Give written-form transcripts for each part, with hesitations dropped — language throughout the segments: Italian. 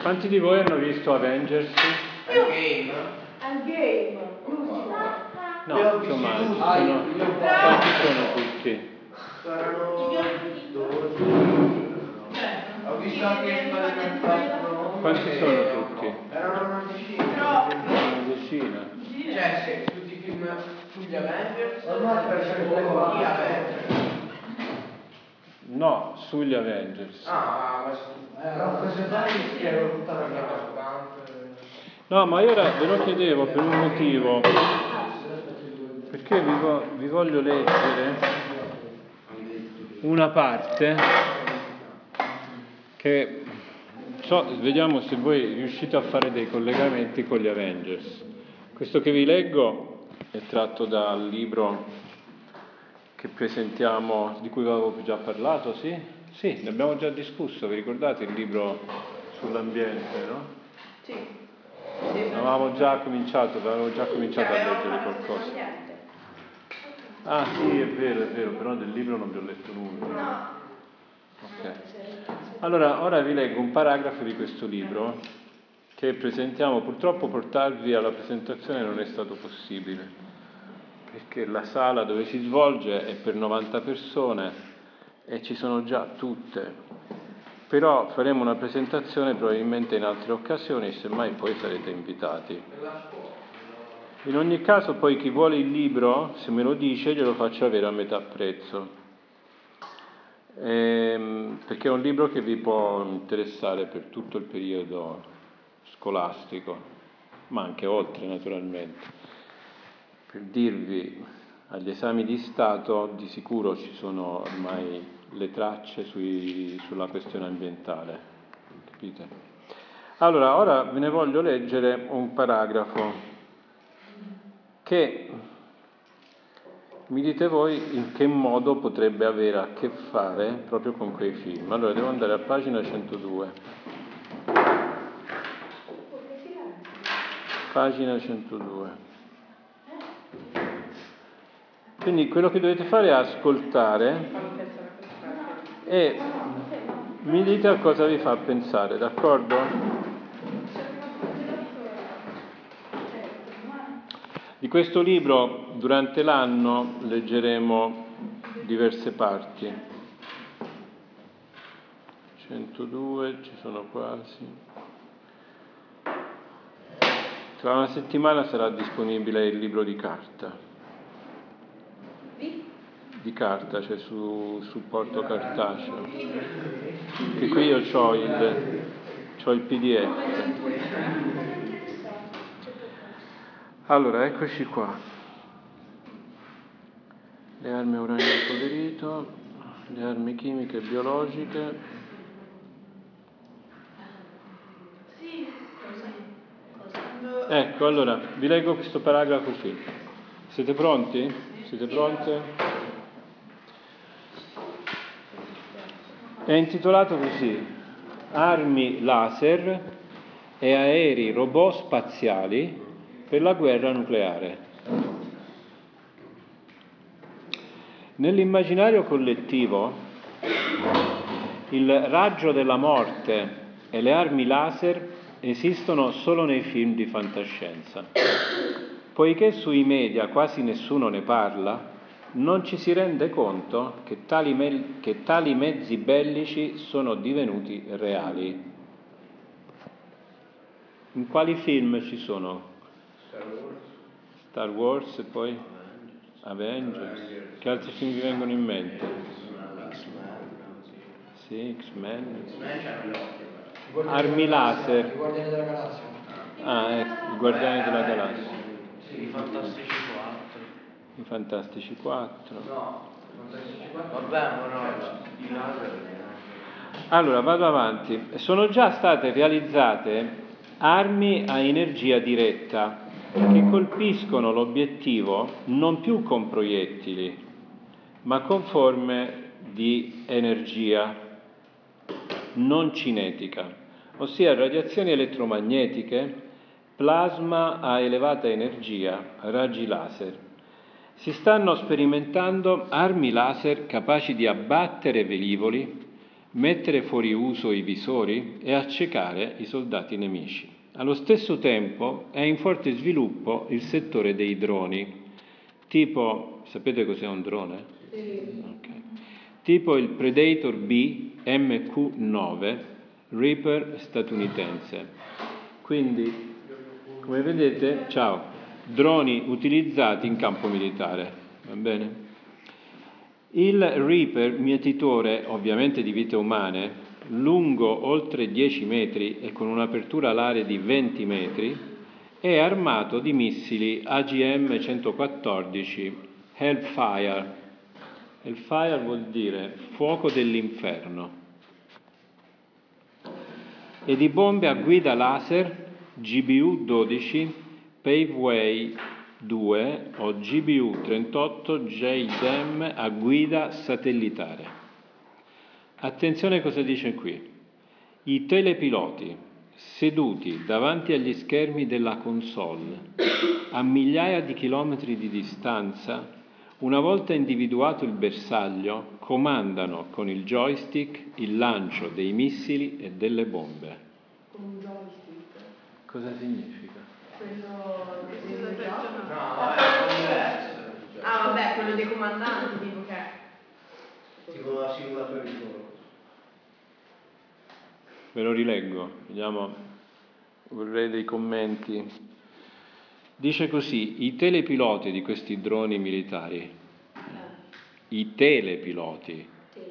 Quanti di voi hanno visto Avengers? Al game, l'ultimo. No, insomma, quanti sono tutti? Saranno 12. Ho visto anche Spider-Man 4. Quanti sono tutti? Erano una decina. Una decina. Cioè, se tutti i film sugli Avengers. Ormai per gli Avengers. No, sugli Avengers. Ah, ma ho preso tutta la mia. No, ma io ora ve lo chiedevo per un motivo, perché vi voglio leggere una parte che vediamo se voi riuscite a fare dei collegamenti con gli Avengers. Questo che vi leggo è tratto dal libro che presentiamo, di cui avevo già parlato, sì? Sì, ne abbiamo già discusso, vi ricordate il libro sull'ambiente, no? Sì. Avevamo già cominciato a leggere qualcosa. Ah sì, è vero, però del libro non vi ho letto nulla. No. Ok. Allora, ora vi leggo un paragrafo di questo libro che presentiamo. Purtroppo portarvi alla presentazione non è stato possibile, perché la sala dove si svolge è per 90 persone e ci sono già tutte. Però faremo una presentazione probabilmente in altre occasioni, semmai poi sarete invitati. In ogni caso poi chi vuole il libro, se me lo dice, glielo faccio avere a metà prezzo. Perché è un libro che vi può interessare per tutto il periodo scolastico, ma anche oltre naturalmente. Per dirvi, agli esami di Stato di sicuro ci sono ormai le tracce sulla questione ambientale, capite? Allora, ora ve ne voglio leggere un paragrafo che mi dite voi in che modo potrebbe avere a che fare proprio con quei film. Allora, devo andare a pagina 102. Pagina 102. Quindi quello che dovete fare è ascoltare e mi dite a cosa vi fa pensare, d'accordo? Di questo libro durante l'anno leggeremo diverse parti. 102, ci sono quasi. Tra una settimana sarà disponibile il libro di carta. Di carta, cioè su supporto cartaceo. Che qui io c'ho il PDF. Allora, eccoci qua. Le armi a uranio impoverito, le armi chimiche e biologiche. Ecco, allora, vi leggo questo paragrafo qui. Siete pronti? Siete pronte? È intitolato così: Armi laser e aerei robot spaziali per la guerra nucleare. Nell'immaginario collettivo, il raggio della morte e le armi laser esistono solo nei film di fantascienza. Poiché sui media quasi nessuno ne parla, non ci si rende conto che tali mezzi bellici sono divenuti reali. In quali film ci sono? Star Wars e poi Avengers. Che altri film vi vengono in mente? Sì, X-Men. Armi laser. I Guardiani della Galassia. Ah, ecco, i Guardiani della Galassia. Sì, i Fantastici 4. I Fantastici 4. No, Fantastici 4. Vabbè, ma no, i laser. Allora, vado avanti. Sono già state realizzate armi a energia diretta che colpiscono l'obiettivo non più con proiettili, ma con forme di energia non cinetica, ossia radiazioni elettromagnetiche, plasma a elevata energia, raggi laser. Si stanno sperimentando armi laser capaci di abbattere velivoli, mettere fuori uso i visori e accecare i soldati nemici. Allo stesso tempo è in forte sviluppo il settore dei droni, tipo, sapete cos'è un drone? Sì. Okay. Tipo il Predator B MQ-9 Reaper statunitense. Quindi, come vedete, droni utilizzati in campo militare, va bene? Il Reaper, mietitore ovviamente di vite umane, lungo oltre 10 metri e con un'apertura alare di 20 metri, è armato di missili AGM-114 Hellfire. Hellfire vuol dire fuoco dell'inferno. E di bombe a guida laser GBU-12 Paveway 2 o GBU-38 JDAM a guida satellitare. Attenzione cosa dice qui. I telepiloti seduti davanti agli schermi della console a migliaia di chilometri di distanza, una volta individuato il bersaglio, comandano con il joystick il lancio dei missili e delle bombe. Con un joystick. Cosa significa? Quello che si usa No, già. vabbè, è diverso. Ah, vabbè, quello dei comandanti, tipo che. Tipo la simulatore di volo. Ve lo rileggo, vediamo, vorrei dei commenti. Dice così, i telepiloti di questi droni militari, i telepiloti,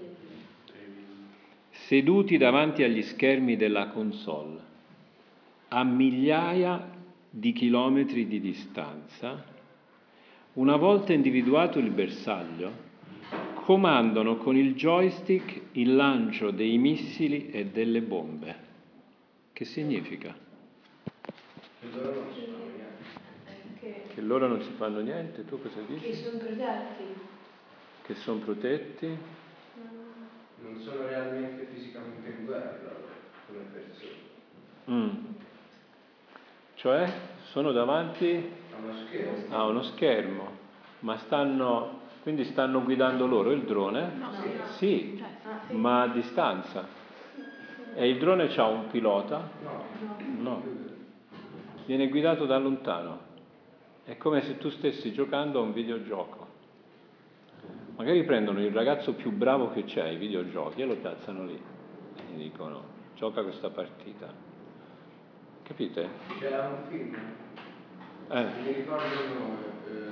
seduti davanti agli schermi della console, a migliaia di chilometri di distanza, una volta individuato il bersaglio, comandano con il joystick il lancio dei missili e delle bombe. Che significa? Che loro non si fanno niente, tu cosa dici? Che sono protetti. Che sono protetti? Non sono realmente fisicamente in guerra come persone. Cioè, sono davanti A uno schermo. a uno schermo, ma quindi stanno guidando loro il drone? No. Sì, Sì. ma a distanza. E il drone c'ha un pilota? No. Viene guidato da lontano. È come se tu stessi giocando a un videogioco. Magari prendono il ragazzo più bravo che c'è ai videogiochi e lo piazzano lì. E gli dicono, gioca questa partita. Capite? C'era un film, non mi ricordo il nome.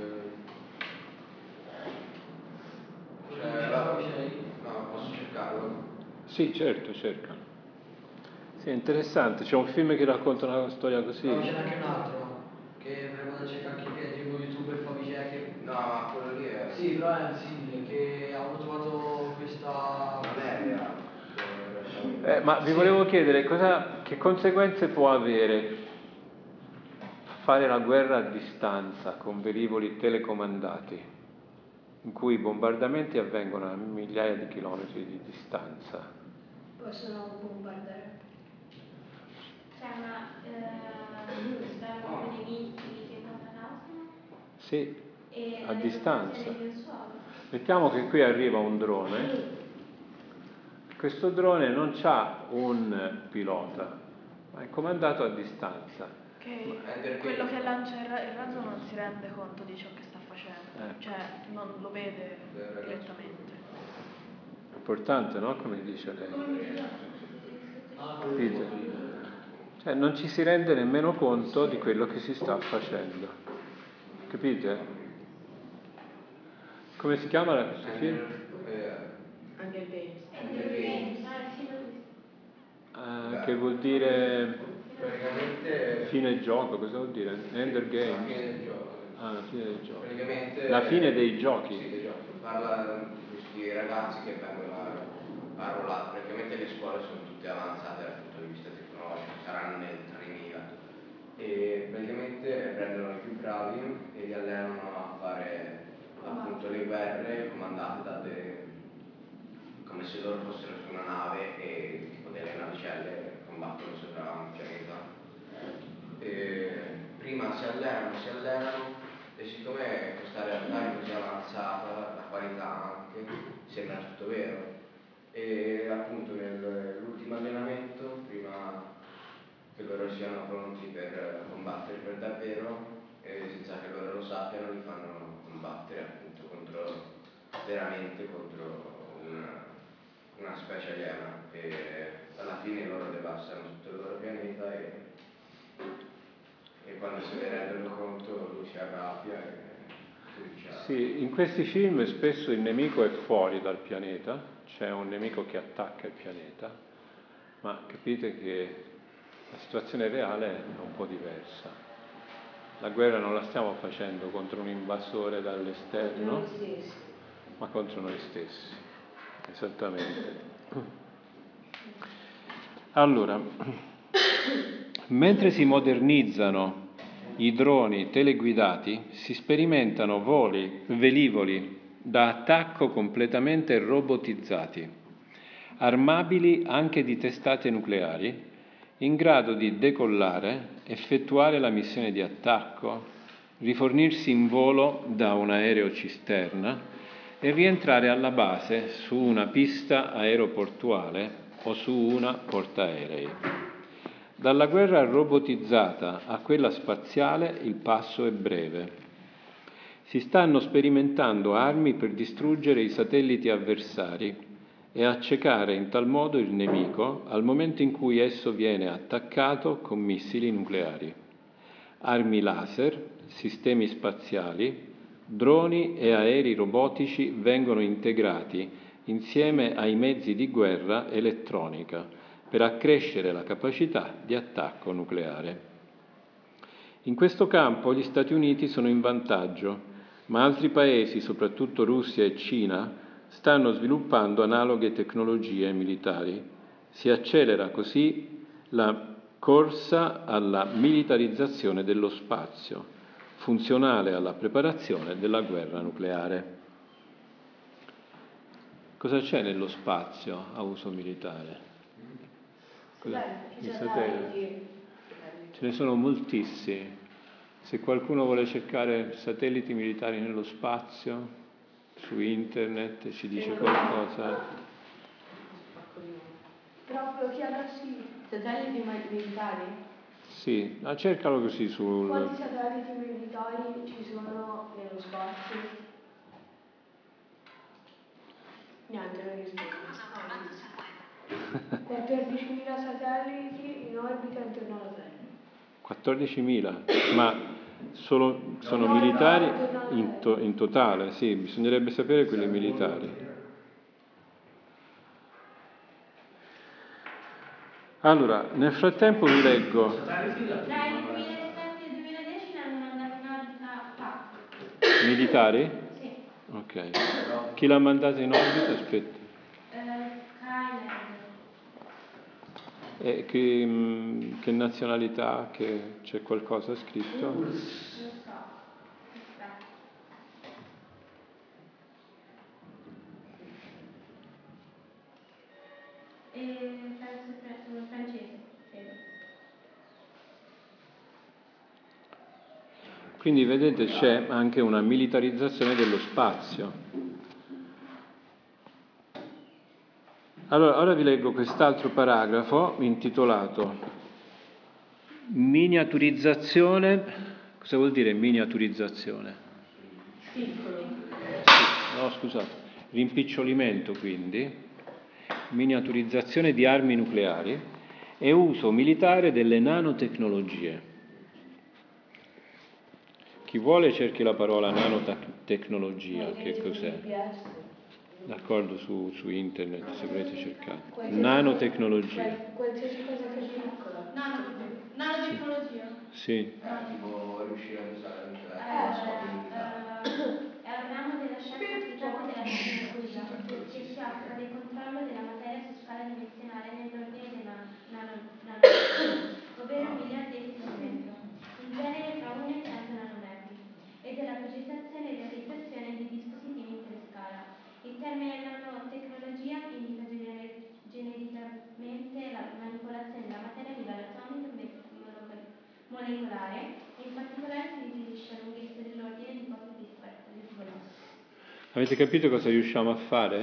No, posso cercarlo? Sì, certo, cercano. Sì, è interessante. C'è un film che racconta una storia così. No, c'è anche un altro che me lo cercare anche che tipo youtuber fa che. No, ma quello lì è. Sì, però è simile, che hanno trovato questa. Non è reale. Ma vi volevo chiedere che conseguenze può avere fare la guerra a distanza con velivoli telecomandati, in cui i bombardamenti avvengono a migliaia di chilometri di distanza. Possono bombardare. Cioè, ma sparano dei missili che causano? Sì, E a distanza. del suolo. Mettiamo che qui arriva un drone. Questo drone non ha un pilota, ma è comandato a distanza. Quello che lancia il razzo non si rende conto di ciò che sta facendo, cioè non lo vede direttamente. Importante, no? Come dice lei. Capite? Cioè non ci si rende nemmeno conto di quello che si sta facendo. Capite? Come si chiama questo film? Hunger Games. Che vuol dire Praticamente. fine gioco, cosa vuol dire? Ender Games. Fine del gioco. Ah, la fine del gioco. Praticamente. La fine dei giochi. Sì, dei giochi. Parla di questi ragazzi che vengono arruolati. Praticamente le scuole sono tutte avanzate dal punto di vista tecnologico, saranno nel 3000. E praticamente prendono i più bravi e li allenano a fare appunto le guerre comandate come se loro fossero su una nave e tipo delle navicelle combattono sopra un pianeta. Prima si allenano e siccome questa realtà è così avanzata, la qualità anche, sembra tutto vero. E appunto ce n'è una, e alla fine loro devastano tutto il loro pianeta e quando se ne rendono conto lui si arrabbia e brucia. Sì, in questi film spesso il nemico è fuori dal pianeta, c'è un nemico che attacca il pianeta, ma capite che la situazione reale è un po' diversa. La guerra non la stiamo facendo contro un invasore dall'esterno, ma contro noi stessi. Esattamente. Allora, mentre si modernizzano i droni teleguidati, si sperimentano velivoli da attacco completamente robotizzati, armabili anche di testate nucleari, in grado di decollare, effettuare la missione di attacco, rifornirsi in volo da un aereo cisterna e rientrare alla base su una pista aeroportuale o su una portaerei. Dalla guerra robotizzata a quella spaziale il passo è breve. Si stanno sperimentando armi per distruggere i satelliti avversari e accecare in tal modo il nemico al momento in cui esso viene attaccato con missili nucleari. Armi laser, sistemi spaziali, droni e aerei robotici vengono integrati insieme ai mezzi di guerra elettronica per accrescere la capacità di attacco nucleare. In questo campo gli Stati Uniti sono in vantaggio, ma altri paesi, soprattutto Russia e Cina, stanno sviluppando analoghe tecnologie militari. Si accelera così la corsa alla militarizzazione dello spazio, funzionale alla preparazione della guerra nucleare. Cosa c'è nello spazio a uso militare? I satelliti. Ce ne sono moltissimi. Se qualcuno vuole cercare satelliti militari nello spazio, su internet ci dice qualcosa. Proprio chiamarsi satelliti militari? Sì, ma cercalo così sul... Quanti satelliti militari ci sono nello spazio? Neanche la risposta. 14.000 satelliti in orbita intorno alla Terra. 14.000, ma sono militari in totale, sì, bisognerebbe sapere quelli militari. Allora, nel frattempo vi leggo... Tra il 2007 e il 2010 ne hanno mandati in orbita 4. Militari? Sì. Ok. Chi l'ha mandato in orbita? Aspetta. Skynet. E che nazionalità? Che c'è qualcosa scritto? Non so. Aspetta. Penso francese, credo. Quindi vedete c'è anche una militarizzazione dello spazio. Allora, ora vi leggo quest'altro paragrafo intitolato Miniaturizzazione. Cosa vuol dire miniaturizzazione? Piccolo. No, scusate. Rimpicciolimento, quindi. Miniaturizzazione di armi nucleari e uso militare delle nanotecnologie. Chi vuole cerchi la parola nanotecnologia, che cos'è? D'accordo, su internet se volete cercare. Nanotecnologia. Qualsiasi cosa che è piccola. Nanotecnologia? Sì. Tipo riuscire a usare lo scopo militare. È un ramo della scienza applicata della tecnologia che si occupa del controllo della materia su scala dimensionale nell'ordine della nanometri, ovvero miliardesimi di metro, in genere tra 1 e 100 nanometri, e della progettazione e realizzazione di dispositivi in tale scala. Il termine nanotecnologia indica genericamente la manipolazione della materia a livello atomico e molecolare, e in particolare si riferisce alla lunghezza dell'ordine di poche piccole. Avete capito cosa riusciamo a fare?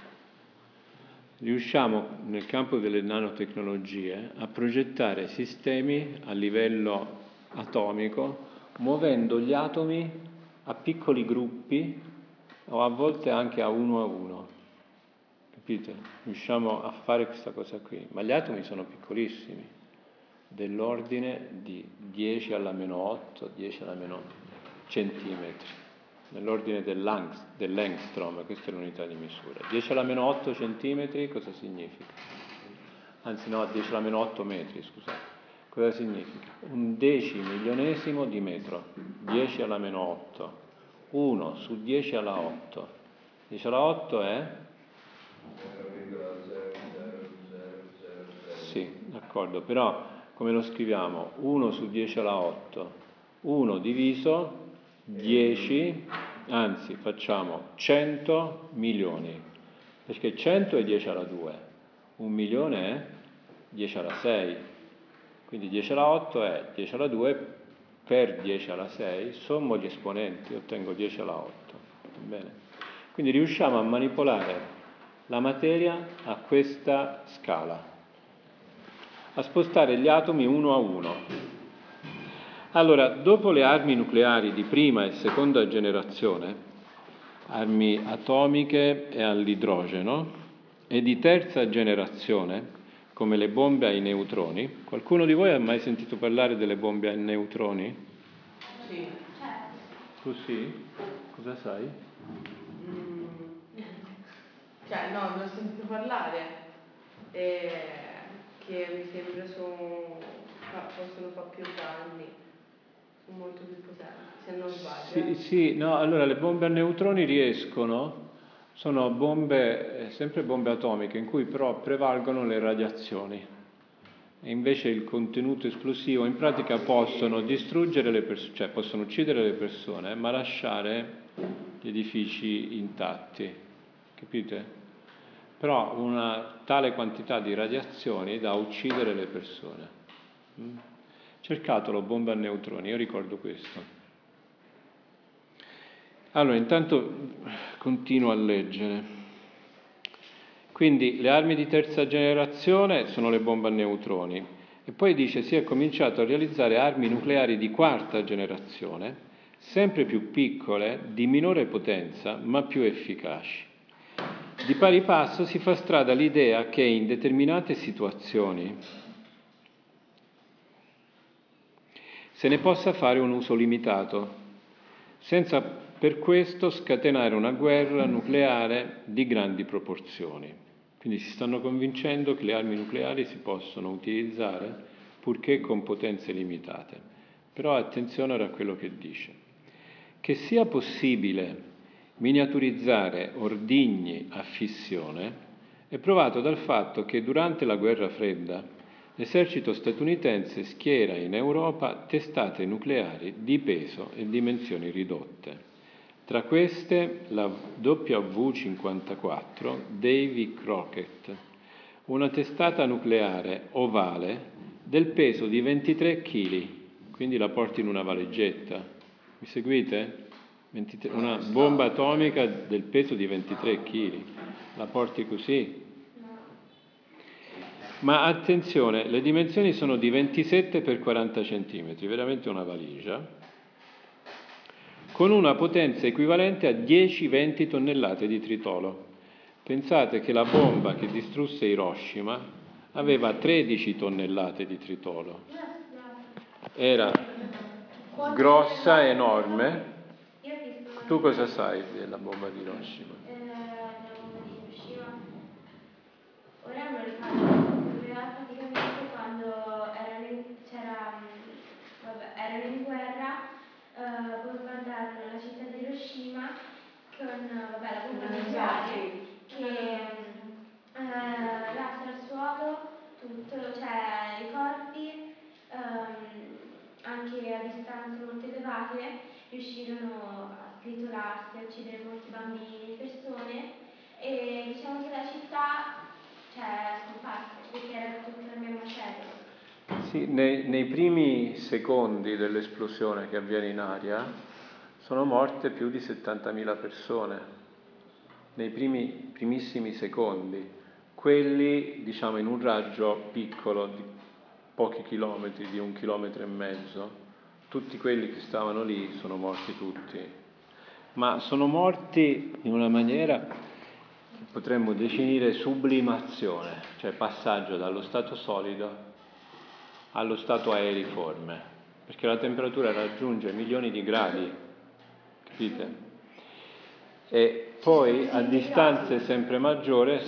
Riusciamo nel campo delle nanotecnologie a progettare sistemi a livello atomico, muovendo gli atomi a piccoli gruppi o a volte anche a uno. capite? Riusciamo a fare questa cosa qui, ma gli atomi sono piccolissimi, dell'ordine di 10 alla meno 8, 10 alla meno centimetri, nell'ordine dell'angstrom, questa è l'unità di misura. 10 alla meno 8 centimetri cosa significa? Anzi no, 10 alla meno 8 metri, scusate. Cosa significa? 1/10 di metro, 10 alla meno 8, 1 su 10 alla 8. 10 alla 8 è? 0,0000. Sì, d'accordo, però come lo scriviamo? 1 su 10 alla 8, 1 diviso 10, anzi facciamo 100 milioni, perché 100 è 10 alla 2, 1 milione è 10 alla 6, quindi 10 alla 8 è 10 alla 2 per 10 alla 6, sommo gli esponenti, ottengo 10 alla 8. Bene? Quindi riusciamo a manipolare la materia a questa scala, a spostare gli atomi uno a uno. Allora, dopo le armi nucleari di prima e seconda generazione, armi atomiche e all'idrogeno, e di terza generazione, come le bombe ai neutroni. Qualcuno di voi ha mai sentito parlare delle bombe ai neutroni? Sì. Tu sì? Cosa sai? Cioè, no, ne ho sentito parlare, che mi sembra possono fare più danni, sono molto più potenti, se non sbaglio. Sì, no, allora le bombe a neutroni sono bombe, sempre bombe atomiche, in cui però prevalgono le radiazioni. E invece il contenuto esplosivo, in pratica possono distruggere le persone, cioè possono uccidere le persone, ma lasciare gli edifici intatti, capite? Però una tale quantità di radiazioni da uccidere le persone. Cercatelo, bombe a neutroni, io ricordo questo. Allora, intanto continuo a leggere. Quindi le armi di terza generazione sono le bombe a neutroni e poi dice si è cominciato a realizzare armi nucleari di quarta generazione, sempre più piccole, di minore potenza, ma più efficaci. Di pari passo si fa strada l'idea che in determinate situazioni se ne possa fare un uso limitato, senza per questo scatenare una guerra nucleare di grandi proporzioni. Quindi si stanno convincendo che le armi nucleari si possono utilizzare purché con potenze limitate. Però attenzione ora a quello che dice. Che sia possibile miniaturizzare ordigni a fissione è provato dal fatto che durante la guerra fredda l'esercito statunitense schiera in Europa testate nucleari di peso e dimensioni ridotte. Tra queste la W-54 Davy Crockett, una testata nucleare ovale del peso di 23 kg, quindi la porti in una valigetta. Mi seguite? Una bomba atomica del peso di 23 kg, la porti così? Ma attenzione, le dimensioni sono di 27 x 40 cm, veramente una valigia, con una potenza equivalente a 10-20 tonnellate di tritolo. Pensate che la bomba che distrusse Hiroshima aveva 13 tonnellate di tritolo. Era grossa, enorme. Tu cosa sai della bomba di Hiroshima? La bomba di Hiroshima? Ora non lo ricordo, praticamente quando erano in guerra, bombardarono la città di Hiroshima con la bomba nucleare che rasa al suolo tutto, cioè i corpi, anche a distanze molto elevate, riuscirono a sgretolarsi, a uccidere molti bambini, persone, e diciamo che la città scomparse perché era tutto nel macello. Sì, nei primi secondi dell'esplosione che avviene in aria sono morte più di 70.000 persone, nei primissimi secondi, quelli diciamo in un raggio piccolo di pochi chilometri, di 1,5 chilometri, tutti quelli che stavano lì sono morti tutti, ma sono morti in una maniera potremmo definire sublimazione, cioè passaggio dallo stato solido allo stato aeriforme, perché la temperatura raggiunge milioni di gradi, capite? E poi a distanze sempre maggiore,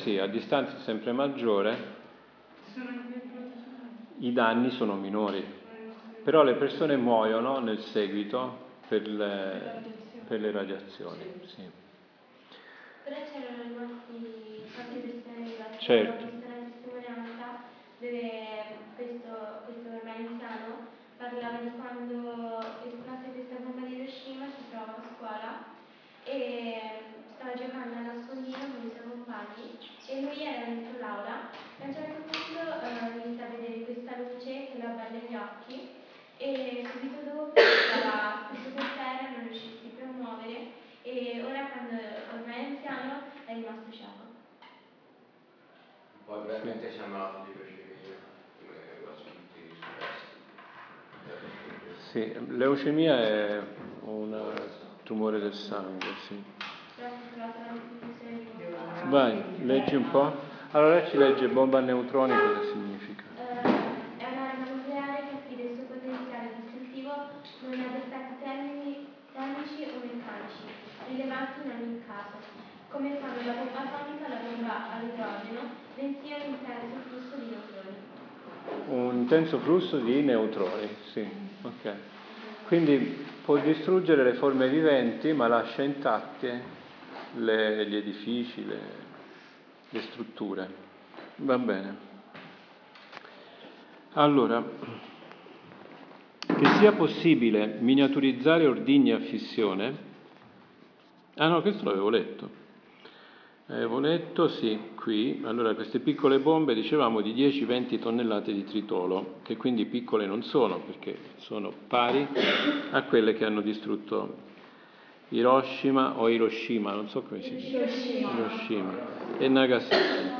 i danni sono minori, però le persone muoiono nel seguito per le radiazioni. Sì. Però c'erano rimasti tante persone vivate. Certo. Ho visto una testimonianza dove questo ormai anziano parlava di quando esplose questa bomba di Hiroshima, si trovava a scuola e stava giocando a nascondino con i suoi compagni e lui era dentro l'aula e a un certo punto inizia a vedere questa luce che la batte negli occhi e subito dopo stava steso per terra, non riuscisse più a muovere e ora quando ormai è anziano è rimasto cieco. Poi veramente si è ammalato di leucemia, quasi tutti i superstiti. Sì, leucemia è un tumore del sangue, sì. Vai, leggi un po'. Allora ci legge bomba a neutroni, cosa significa? È un'arma nucleare che affida il suo potenziale distruttivo non ad effetti termici o meccanici, rilevanti in ogni caso, come quando la bomba atomica o la bomba all'idrogeno, bensì un intenso flusso di neutroni. Un intenso flusso di neutroni, sì, ok. Quindi può distruggere le forme viventi, ma lascia intatte gli edifici, le strutture. Va bene. Allora, che sia possibile miniaturizzare ordigni a fissione. Ah no, questo l'avevo letto. Avevo letto, sì, qui. Allora, queste piccole bombe, dicevamo, di 10-20 tonnellate di tritolo, che quindi piccole non sono, perché sono pari a quelle che hanno distrutto Hiroshima, non so come si dice. Hiroshima e Nagasaki.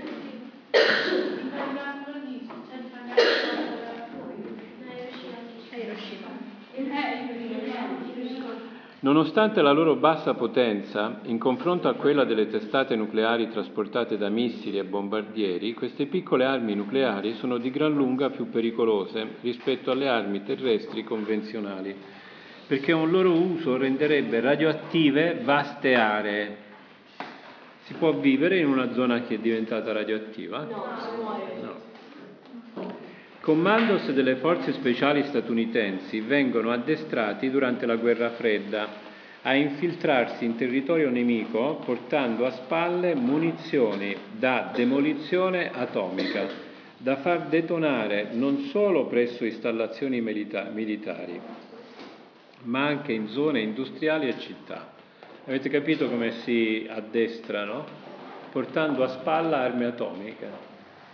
Nonostante la loro bassa potenza, in confronto a quella delle testate nucleari trasportate da missili e bombardieri, queste piccole armi nucleari sono di gran lunga più pericolose rispetto alle armi terrestri convenzionali, perché un loro uso renderebbe radioattive vaste aree. Si può vivere in una zona che è diventata radioattiva? No, si muore. No. Commandos delle forze speciali statunitensi vengono addestrati durante la guerra fredda a infiltrarsi in territorio nemico portando a spalle munizioni da demolizione atomica, da far detonare non solo presso installazioni militari, ma anche in zone industriali e città. Avete capito come si addestrano? Portando a spalla armi atomiche.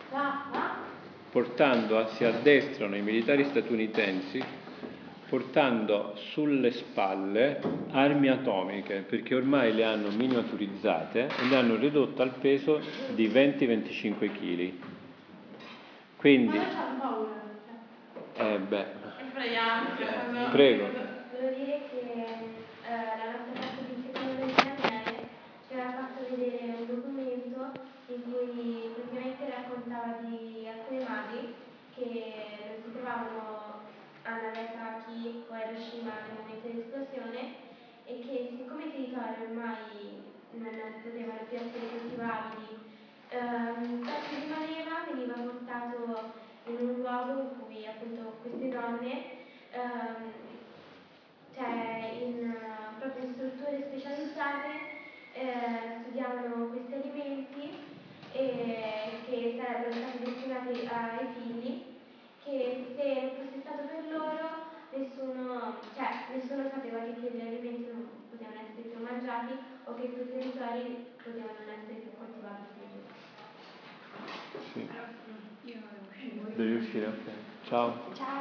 Si addestrano i militari statunitensi portando sulle spalle armi atomiche, perché ormai le hanno miniaturizzate e le hanno ridotte al peso di 20-25 kg. Quindi prego. Volevo dire che la nostra classe di tecnologia ci aveva fatto vedere un documento in cui praticamente raccontava di alcune navi che si trovavano a Nagasaki o a Hiroshima nel momento dell'esplosione e che siccome i territori ormai non potevano più essere coltivabili, ciò che rimaneva veniva portato in un luogo in cui appunto queste donne proprio in strutture specializzate studiavano questi alimenti che sarebbero stati destinati ai figli, che se non fosse stato per loro nessuno sapeva che quegli alimenti non potevano essere più mangiati o che quei territori potevano non essere più coltivati più. Sì. Devi uscire, ok. Ciao.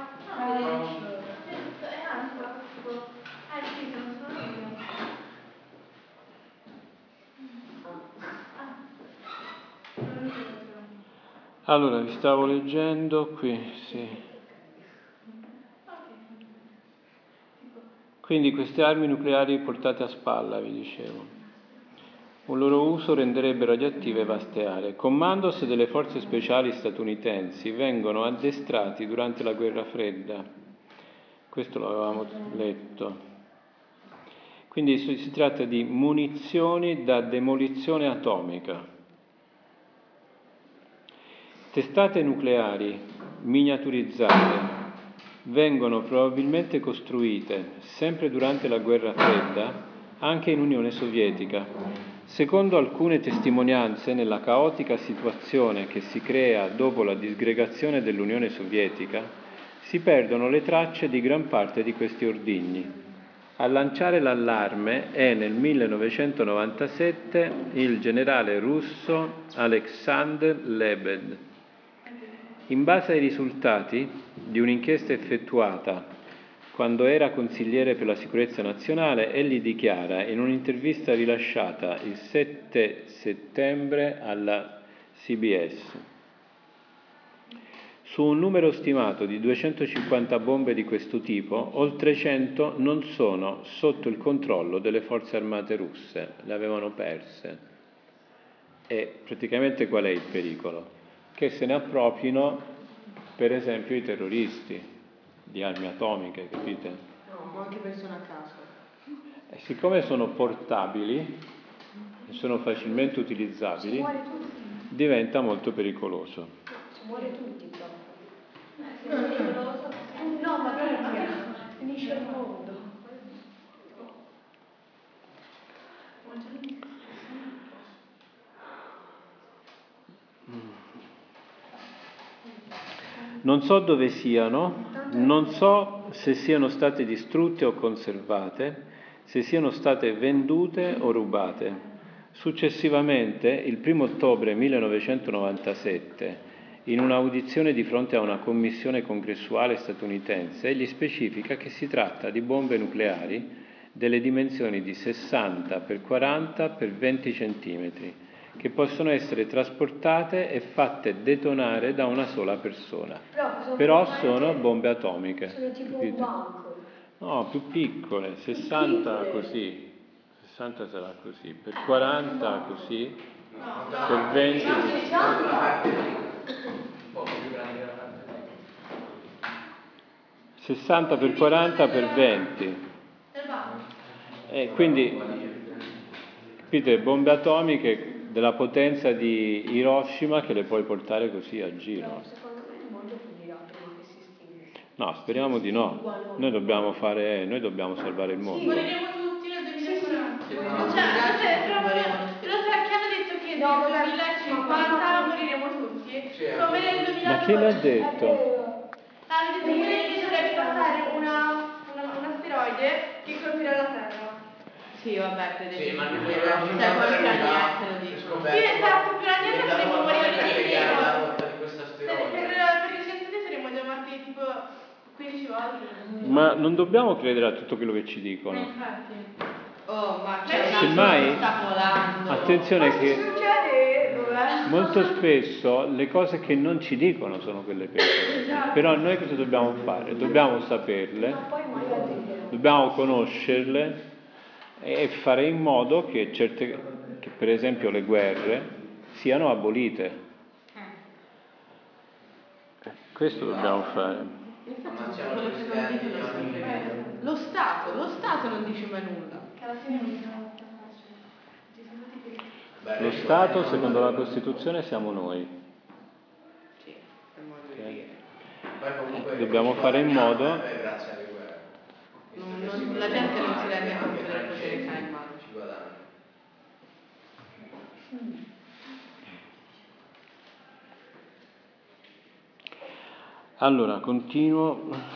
Allora, vi stavo leggendo qui, sì. Quindi queste armi nucleari portate a spalla, vi dicevo. Un loro uso renderebbe radioattive vaste aree. Commandos delle forze speciali statunitensi vengono addestrati durante la guerra fredda. Questo l'avevamo letto. Quindi si tratta di munizioni da demolizione atomica. Testate nucleari miniaturizzate vengono probabilmente costruite, sempre durante la guerra fredda, anche in Unione Sovietica. Secondo alcune testimonianze, nella caotica situazione che si crea dopo la disgregazione dell'Unione Sovietica, si perdono le tracce di gran parte di questi ordigni. A lanciare l'allarme è nel 1997 il generale russo Alexander Lebed. In base ai risultati di un'inchiesta effettuata quando era consigliere per la sicurezza nazionale, egli dichiara in un'intervista rilasciata il 7 settembre alla CBS: su un numero stimato di 250 bombe di questo tipo, oltre 100 non sono sotto il controllo delle forze armate russe, le avevano perse. E praticamente qual è il pericolo? Che se ne appropriino, per esempio, i terroristi di armi atomiche, capite? No, ma anche persone a caso. E siccome sono portabili e sono facilmente utilizzabili, diventa molto pericoloso. Ci muore tutti proprio. Se è pericoloso, No, ma finisce il mondo. Non so dove siano, non so se siano state distrutte o conservate, se siano state vendute o rubate. Successivamente, il 1 ottobre 1997, in un'audizione di fronte a una commissione congressuale statunitense, egli specifica che si tratta di bombe nucleari delle dimensioni di 60 x 40 x 20 centimetri, che possono essere trasportate e fatte detonare da una sola persona. Però sono bombe atomiche. Sono tipo capite? un banco. No, più piccole, 60 così, 60 sarà così, per 40 così, per 20 Un po' più grande la parte. 60 per 40 per 20. E quindi, capite, bombe atomiche della potenza di Hiroshima che le puoi portare così a giro. Secondo me il mondo finirà prima che si estingue. No, speriamo di no. Noi dobbiamo salvare il mondo. Moriremo tutti nel 2040. Sì. Lo sai che hanno detto che nel 2050 moriremo tutti? Come nel 2009. Ma chi l'ha detto? Hanno detto che dovrebbe passare un asteroide che colpirà la Terra. Sì, vabbè, credevo. Sì, ma nel Secolo più niente lo dico. Sì, esatto, più la niente saremo morire tutti. la rotta di questa Per asteroide. gli scienziati saremo già morti tipo 15 volte. Ma non dobbiamo credere a tutto quello che ci dicono. Infatti. Oh, ma c'è Semmai, che sta volando. attenzione che Succede dov'è? molto spesso le cose che non ci dicono sono quelle peggiori. Però noi cosa dobbiamo fare? Dobbiamo saperle, dobbiamo conoscerle e fare in modo che che per esempio le guerre siano abolite. Questo dobbiamo fare. Infatti quello che non dicono è sempre vero. Lo Stato non dice mai nulla. che alla fine non sono facile. Lo Stato, secondo la Costituzione, siamo noi. Sì, per modo di Ok? dire. Poi comunque Dobbiamo fare in modo. Grazie alle guerre. La gente non si rende conto del potere che ha in mano. Ci guadagna. Allora, continuo.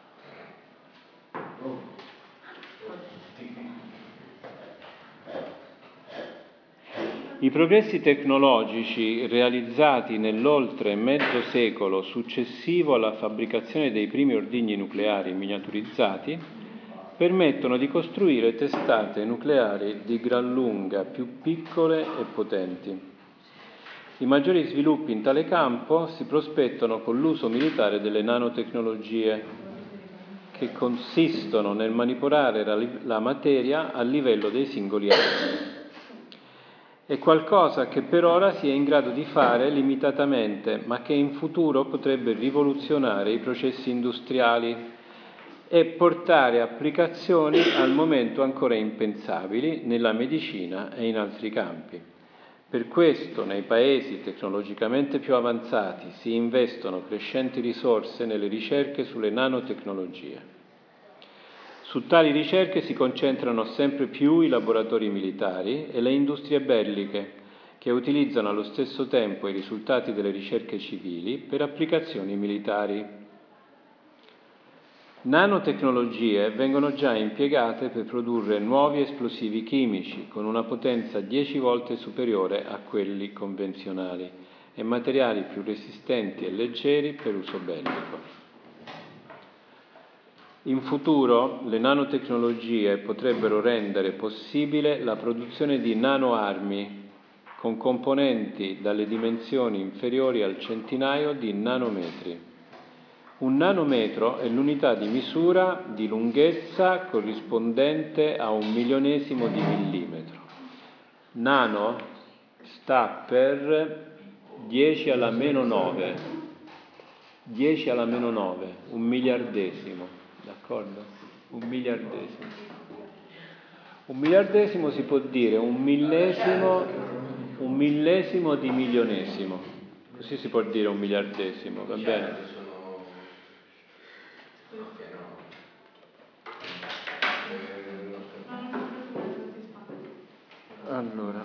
I progressi tecnologici realizzati nell'oltre mezzo secolo successivo alla fabbricazione dei primi ordigni nucleari miniaturizzati permettono di costruire testate nucleari di gran lunga più piccole e potenti. I maggiori sviluppi in tale campo si prospettano con l'uso militare delle nanotecnologie, che consistono nel manipolare la materia a livello dei singoli atomi. È qualcosa che per ora si è in grado di fare limitatamente, ma che in futuro potrebbe rivoluzionare i processi industriali e portare applicazioni al momento ancora impensabili nella medicina e in altri campi. Per questo nei paesi tecnologicamente più avanzati si investono crescenti risorse nelle ricerche sulle nanotecnologie. Su tali ricerche si concentrano sempre più i laboratori militari e le industrie belliche, che utilizzano allo stesso tempo i risultati delle ricerche civili per applicazioni militari. Nanotecnologie vengono già impiegate per produrre nuovi esplosivi chimici con una potenza 10 volte superiore a quelli convenzionali e materiali più resistenti e leggeri per uso bellico. In futuro le nanotecnologie potrebbero rendere possibile la produzione di nanoarmi con componenti dalle dimensioni inferiori al centinaio di nanometri. Un nanometro è l'unità di misura di lunghezza corrispondente a 1/1000 di millimetro. Nano sta per 10 alla meno 9. 10 alla meno 9, 1/1000. D'accordo? 1/1000. 1/1000 si può dire 1/1000 di milionesimo. Così si può dire 1/1000, va bene? Allora,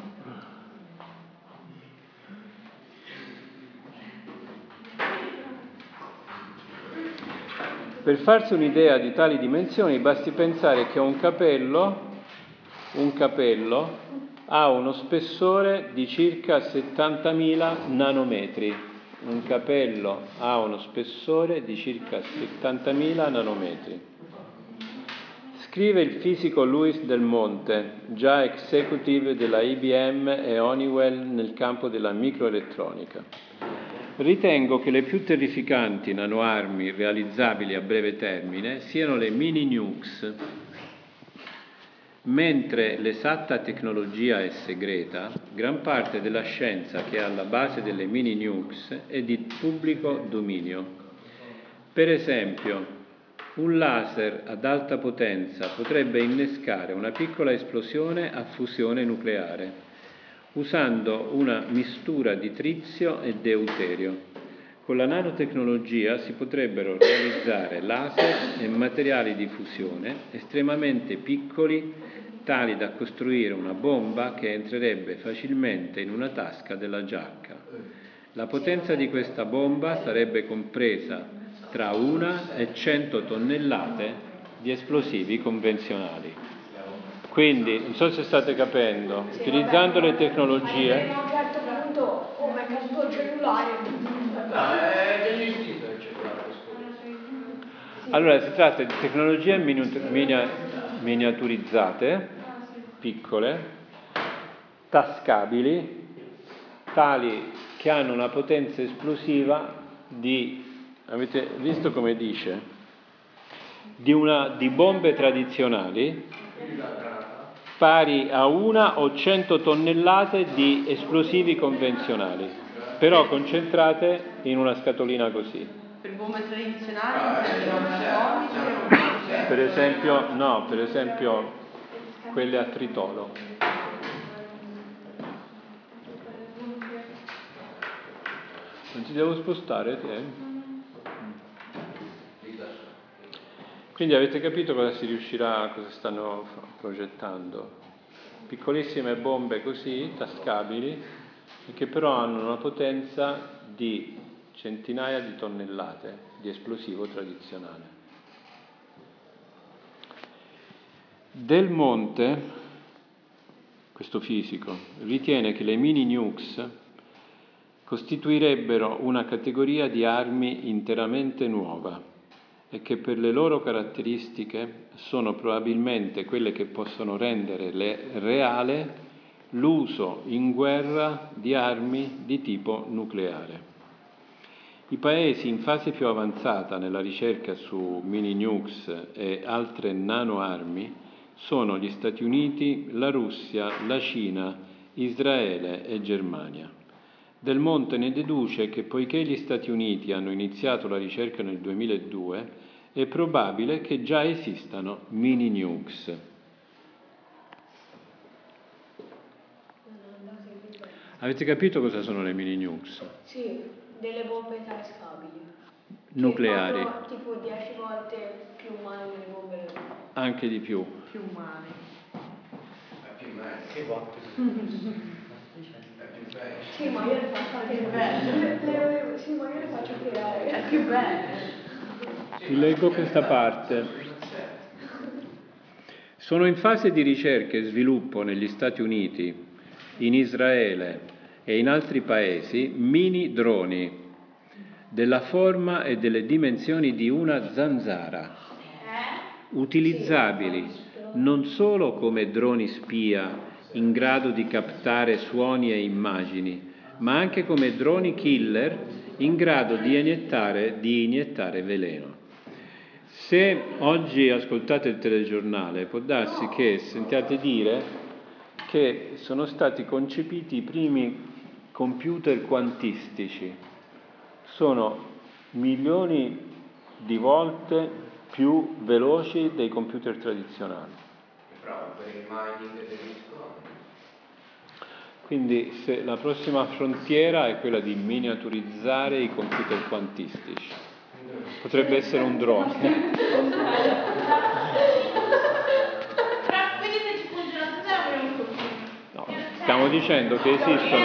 per farsi un'idea di tali dimensioni basti pensare che un capello ha uno spessore di circa 70.000 nanometri. Un capello ha uno spessore di circa 70.000 nanometri. Scrive il fisico Luis Del Monte, già executive della IBM e Honeywell nel campo della microelettronica. Ritengo che le più terrificanti nanoarmi realizzabili a breve termine siano le mini nukes. Mentre l'esatta tecnologia è segreta, gran parte della scienza che è alla base delle mini nukes è di pubblico dominio. Per esempio, un laser ad alta potenza potrebbe innescare una piccola esplosione a fusione nucleare, usando una mistura di trizio e deuterio. Con la nanotecnologia si potrebbero realizzare laser e materiali di fusione estremamente piccoli, tali da costruire una bomba che entrerebbe facilmente in una tasca della giacca. La potenza di questa bomba sarebbe compresa tra 1 e 100 tonnellate di esplosivi convenzionali. Quindi, non so se state capendo, utilizzando le tecnologie... A un certo punto, come è caduto il cellulare... È già esistito il cellulare. Allora, si tratta di tecnologie miniaturizzate, piccole, tascabili, tali che hanno una potenza esplosiva di... Avete visto come dice? Di bombe tradizionali pari a 1 o 100 tonnellate di esplosivi convenzionali, però concentrate in una scatolina così. Per bombe tradizionali intendi bombe atomiche? Per esempio quelle a tritolo. Non ti devo spostare, te? Quindi avete capito cosa stanno progettando? Piccolissime bombe così, tascabili, che però hanno una potenza di centinaia di tonnellate di esplosivo tradizionale. Del Monte, questo fisico, ritiene che le mini nukes costituirebbero una categoria di armi interamente nuova e che per le loro caratteristiche sono probabilmente quelle che possono rendere reale l'uso in guerra di armi di tipo nucleare. I paesi in fase più avanzata nella ricerca su mini nukes e altre nanoarmi sono gli Stati Uniti, la Russia, la Cina Israele e Germania. Del Monte ne deduce che poiché gli Stati Uniti hanno iniziato la ricerca nel 2002, è probabile che già esistano mini nukes. Avete capito cosa sono le mini nukes? Sì, delle bombe tascabili. Nucleari. Tipo 10 volte più umane delle bombe. Anche di più. Più umani. Che volte? Sì, ma io le faccio anche belle. Sì, ma io le faccio tirare. È più bello. Ti leggo questa parte. Sono in fase di ricerca e sviluppo negli Stati Uniti, in Israele e in altri paesi mini droni della forma e delle dimensioni di una zanzara, utilizzabili non solo come droni spia in grado di captare suoni e immagini, ma anche come droni killer in grado di iniettare veleno. Se oggi ascoltate il telegiornale, può darsi che sentiate dire che sono stati concepiti i primi computer quantistici. Sono milioni di volte più veloci dei computer tradizionali. Però per il mining del disco. Quindi se la prossima frontiera è quella di miniaturizzare i computer quantistici. Potrebbe essere un drone. Però quindi se ci funge la zanzara vogliamo tutti. No, stiamo dicendo che esistono.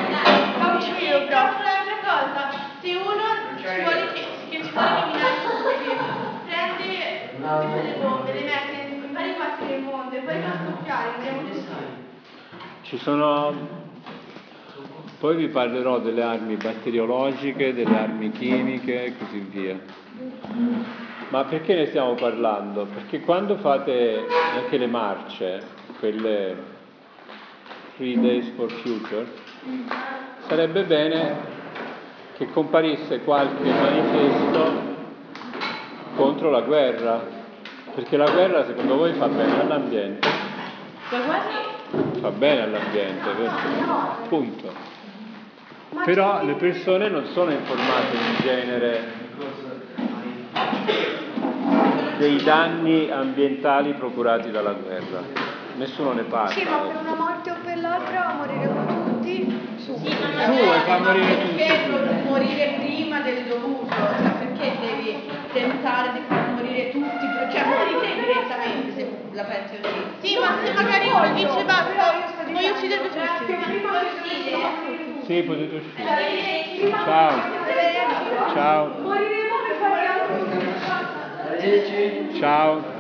Un'altra cosa, se uno ci vuole eliminare tutti, prende tutte le bombe, le mette in vari parti del mondo e poi fa scoppiare, andiamo tutti. Ci sono. Poi vi parlerò delle armi batteriologiche, delle armi chimiche e così via. Ma perché ne stiamo parlando? Perché quando fate anche le marce, quelle Free Days for Future, sarebbe bene che comparisse qualche manifesto contro la guerra, perché la guerra secondo voi fa bene all'ambiente? La guerra? Fa bene all'ambiente, vero? Punto. Però le persone non sono informate in genere dei danni ambientali procurati dalla guerra. Nessuno ne parla. Sì, ma per una morte o per l'altra moriremo tutti. Sì, Su, e fa morire tutti. Perché morire prima del dovuto? Cioè, perché devi tentare di far morire tutti? Cioè, muori te direttamente se la pensi così. Sì, ma se magari uno dice basta, voglio uccidervi tutti. Sì, potete uscire. Ciao. Ciao. Moriremo per fare altro. Ciao.